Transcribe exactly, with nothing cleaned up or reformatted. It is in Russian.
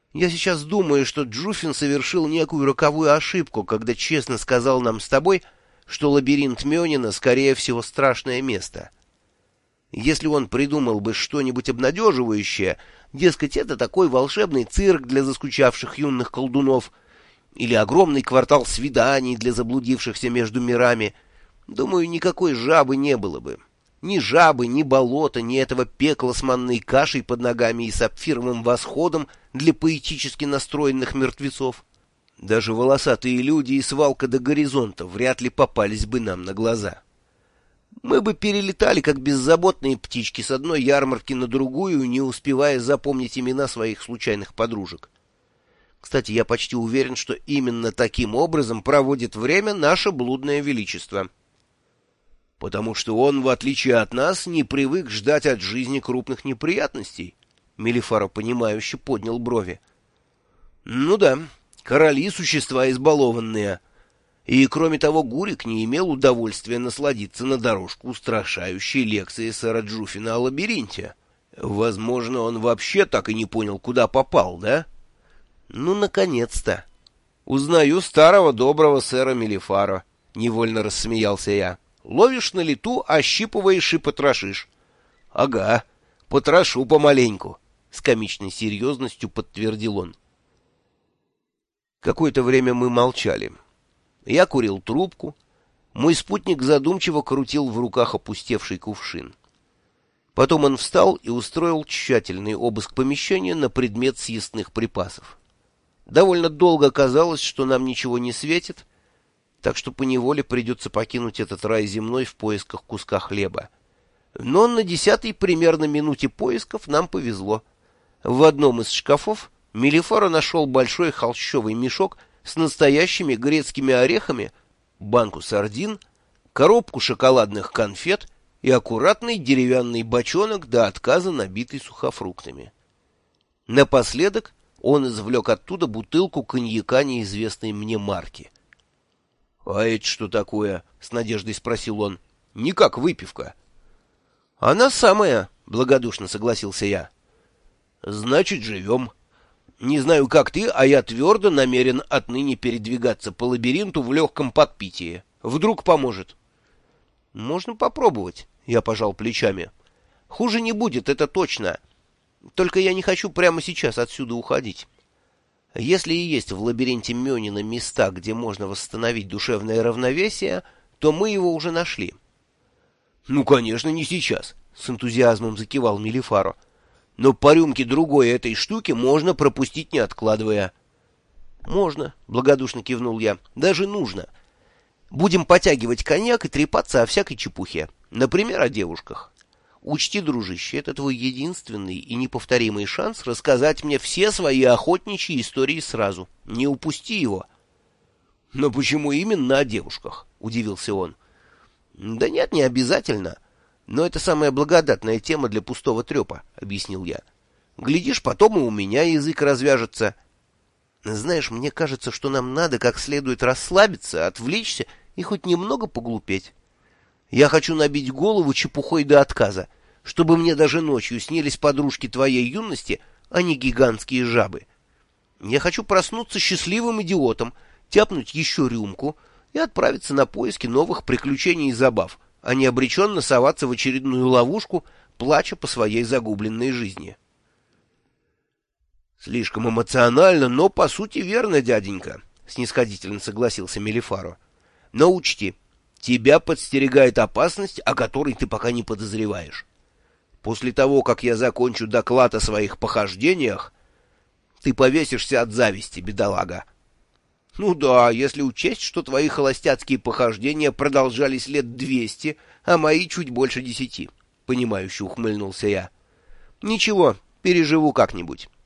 Я сейчас думаю, что Джуфин совершил некую роковую ошибку, когда честно сказал нам с тобой, что лабиринт Мёнина, скорее всего, страшное место. Если он придумал бы что-нибудь обнадеживающее, дескать, это такой волшебный цирк для заскучавших юных колдунов, или огромный квартал свиданий для заблудившихся между мирами, думаю, никакой жабы не было бы. Ни жабы, ни болота, ни этого пекла с манной кашей под ногами и сапфировым восходом для поэтически настроенных мертвецов. Даже волосатые люди и свалка до горизонта вряд ли попались бы нам на глаза. Мы бы перелетали, как беззаботные птички, с одной ярмарки на другую, не успевая запомнить имена своих случайных подружек. Кстати, я почти уверен, что именно таким образом проводит время наше блудное величество. Потому что он, в отличие от нас, не привык ждать от жизни крупных неприятностей. Мелифаро, понимающе поднял брови. Ну да, короли — существа избалованные. И, кроме того, Гурик не имел удовольствия насладиться на дорожку устрашающей лекции сэра Джуфина о лабиринте. Возможно, он вообще так и не понял, куда попал, да? Ну, наконец-то. Узнаю старого доброго сэра Мелифаро, — невольно рассмеялся я. Ловишь на лету, ощипываешь и потрошишь. — Ага, потрошу помаленьку, — с комичной серьезностью подтвердил он. Какое-то время мы молчали. Я курил трубку. Мой спутник задумчиво крутил в руках опустевший кувшин. Потом он встал и устроил тщательный обыск помещения на предмет съестных припасов. Довольно долго казалось, что нам ничего не светит, так что поневоле придется покинуть этот рай земной в поисках куска хлеба. Но на десятой примерно минуте поисков нам повезло. В одном из шкафов Мелифаро нашел большой холщовый мешок с настоящими грецкими орехами, банку сардин, коробку шоколадных конфет и аккуратный деревянный бочонок до отказа, набитый сухофруктами. Напоследок он извлек оттуда бутылку коньяка неизвестной мне марки. — А это что такое? — с надеждой спросил он. — Не как выпивка. — Она самая, — благодушно согласился я. — Значит, живем. Не знаю, как ты, а я твердо намерен отныне передвигаться по лабиринту в легком подпитии. Вдруг поможет. — Можно попробовать, — я пожал плечами. — Хуже не будет, это точно. Только я не хочу прямо сейчас отсюда уходить. Если и есть в лабиринте Мёнина места, где можно восстановить душевное равновесие, то мы его уже нашли. — Ну, конечно, не сейчас, — с энтузиазмом закивал Мелифаро. — Но по рюмке другой этой штуки можно пропустить, не откладывая. — Можно, — благодушно кивнул я, — даже нужно. Будем потягивать коньяк и трепаться о всякой чепухе. Например, о девушках. Учти, дружище, это твой единственный и неповторимый шанс рассказать мне все свои охотничьи истории сразу. Не упусти его. — Но почему именно о девушках? — удивился он. — Да нет, не обязательно. Но это самая благодатная тема для пустого трепа, — объяснил я. Глядишь, потом и у меня язык развяжется. Знаешь, мне кажется, что нам надо как следует расслабиться, отвлечься и хоть немного поглупеть. Я хочу набить голову чепухой до отказа, чтобы мне даже ночью снились подружки твоей юности, а не гигантские жабы. Я хочу проснуться счастливым идиотом, тяпнуть еще рюмку и отправиться на поиски новых приключений и забав, а не обреченно соваться в очередную ловушку, плача по своей загубленной жизни. Слишком эмоционально, но по сути верно, дяденька, — снисходительно согласился Мелифаро. Но учти, тебя подстерегает опасность, о которой ты пока не подозреваешь. После того, как я закончу доклад о своих похождениях, ты повесишься от зависти, бедолага. Ну да, если учесть, что твои холостяцкие похождения продолжались лет двести, а мои чуть больше десяти, — понимающе ухмыльнулся я. Ничего, переживу как-нибудь.